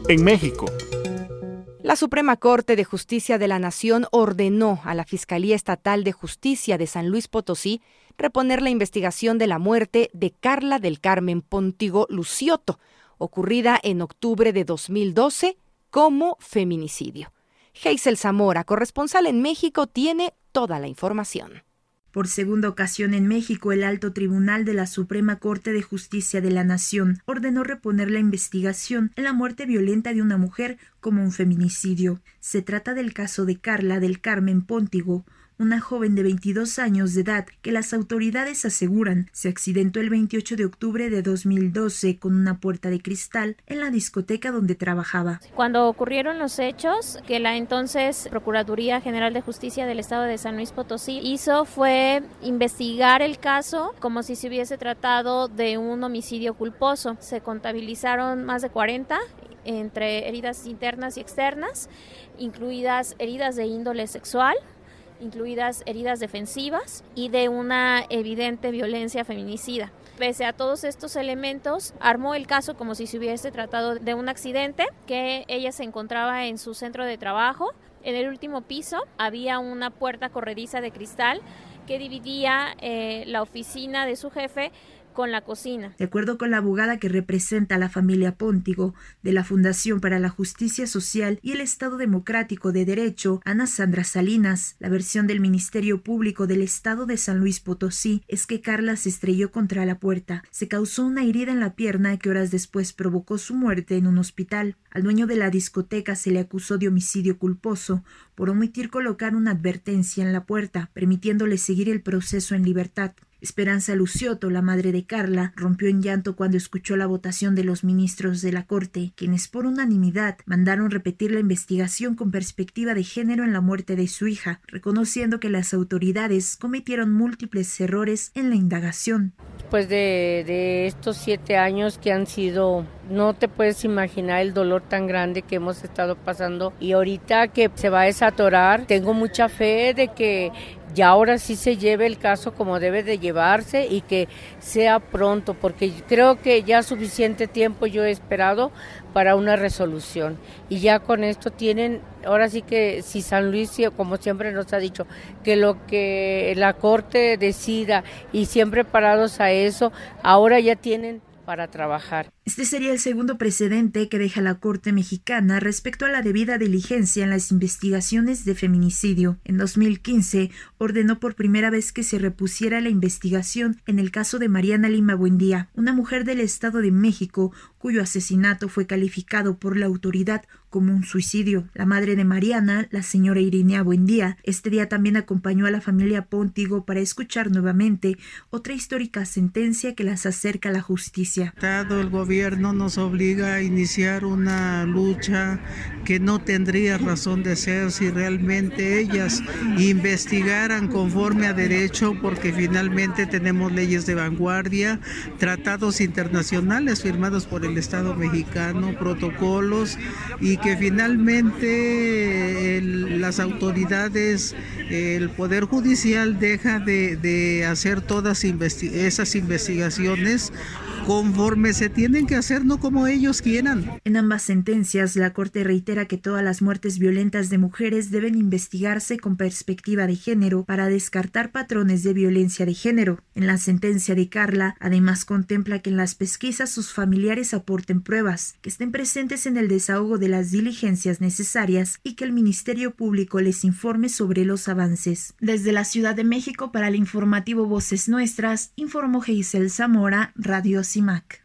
en México. La Suprema Corte de Justicia de la Nación ordenó a la Fiscalía Estatal de Justicia de San Luis Potosí reponer la investigación de la muerte de Carla del Carmen Póntigo Lucioto, ocurrida en octubre de 2012 como feminicidio. Geisel Zamora, corresponsal en México, tiene toda la información. Por segunda ocasión en México, el Alto Tribunal de la Suprema Corte de Justicia de la Nación ordenó reponer la investigación en la muerte violenta de una mujer como un feminicidio. Se trata del caso de Carla del Carmen Póntigo, una joven de 22 años de edad que las autoridades aseguran se accidentó el 28 de octubre de 2012 con una puerta de cristal en la discoteca donde trabajaba. Cuando ocurrieron los hechos, que la entonces Procuraduría General de Justicia del Estado de San Luis Potosí hizo fue investigar el caso como si se hubiese tratado de un homicidio culposo. Se contabilizaron más de 40 entre heridas internas y externas, incluidas heridas de índole sexual, incluidas heridas defensivas y de una evidente violencia feminicida. Pese a todos estos elementos, armó el caso como si se hubiese tratado de un accidente, que ella se encontraba en su centro de trabajo. En el último piso había una puerta corrediza de cristal que dividía la oficina de su jefe con la cocina. De acuerdo con la abogada que representa a la familia Póntigo de la Fundación para la Justicia Social y el Estado Democrático de Derecho, Ana Sandra Salinas, la versión del Ministerio Público del Estado de San Luis Potosí es que Carla se estrelló contra la puerta. Se causó una herida en la pierna que horas después provocó su muerte en un hospital. Al dueño de la discoteca se le acusó de homicidio culposo por omitir colocar una advertencia en la puerta, permitiéndole seguir el proceso en libertad. Esperanza Lucioto, la madre de Carla, rompió en llanto cuando escuchó la votación de los ministros de la Corte, quienes por unanimidad mandaron repetir la investigación con perspectiva de género en la muerte de su hija, reconociendo que las autoridades cometieron múltiples errores en la indagación. Después de estos 7 años que han sido, no te puedes imaginar el dolor tan grande que hemos estado pasando, y ahorita que se va a desatorar, tengo mucha fe de que ya ahora sí se lleve el caso como debe de llevarse y que sea pronto, porque creo que ya suficiente tiempo yo he esperado para una resolución, y ya con esto tienen, ahora sí que si San Luis, como siempre nos ha dicho, que lo que la Corte decida y siempre parados a eso, ahora ya tienen para trabajar. Este sería el segundo precedente que deja la Corte mexicana respecto a la debida diligencia en las investigaciones de feminicidio. En 2015 ordenó por primera vez que se repusiera la investigación en el caso de Mariana Lima Buendía, una mujer del Estado de México cuyo asesinato fue calificado por la autoridad como un suicidio. La madre de Mariana, la señora Irinea Buendía, este día también acompañó a la familia Póntigo para escuchar nuevamente otra histórica sentencia que las acerca a la justicia. El gobierno nos obliga a iniciar una lucha que no tendría razón de ser si realmente ellas investigaran conforme a derecho, porque finalmente tenemos leyes de vanguardia, tratados internacionales firmados por el Estado mexicano, protocolos, y que finalmente las autoridades, el Poder Judicial deja de hacer todas esas investigaciones conforme se tienen que hacer, no como ellos quieran. En ambas sentencias, la Corte reitera que todas las muertes violentas de mujeres deben investigarse con perspectiva de género para descartar patrones de violencia de género. En la sentencia de Carla, además contempla que en las pesquisas sus familiares aporten pruebas, que estén presentes en el desahogo de las diligencias necesarias y que el Ministerio Público les informe sobre los avances. Desde la Ciudad de México, para el informativo Voces Nuestras, informó Geisel Zamora, Radio CIMAC.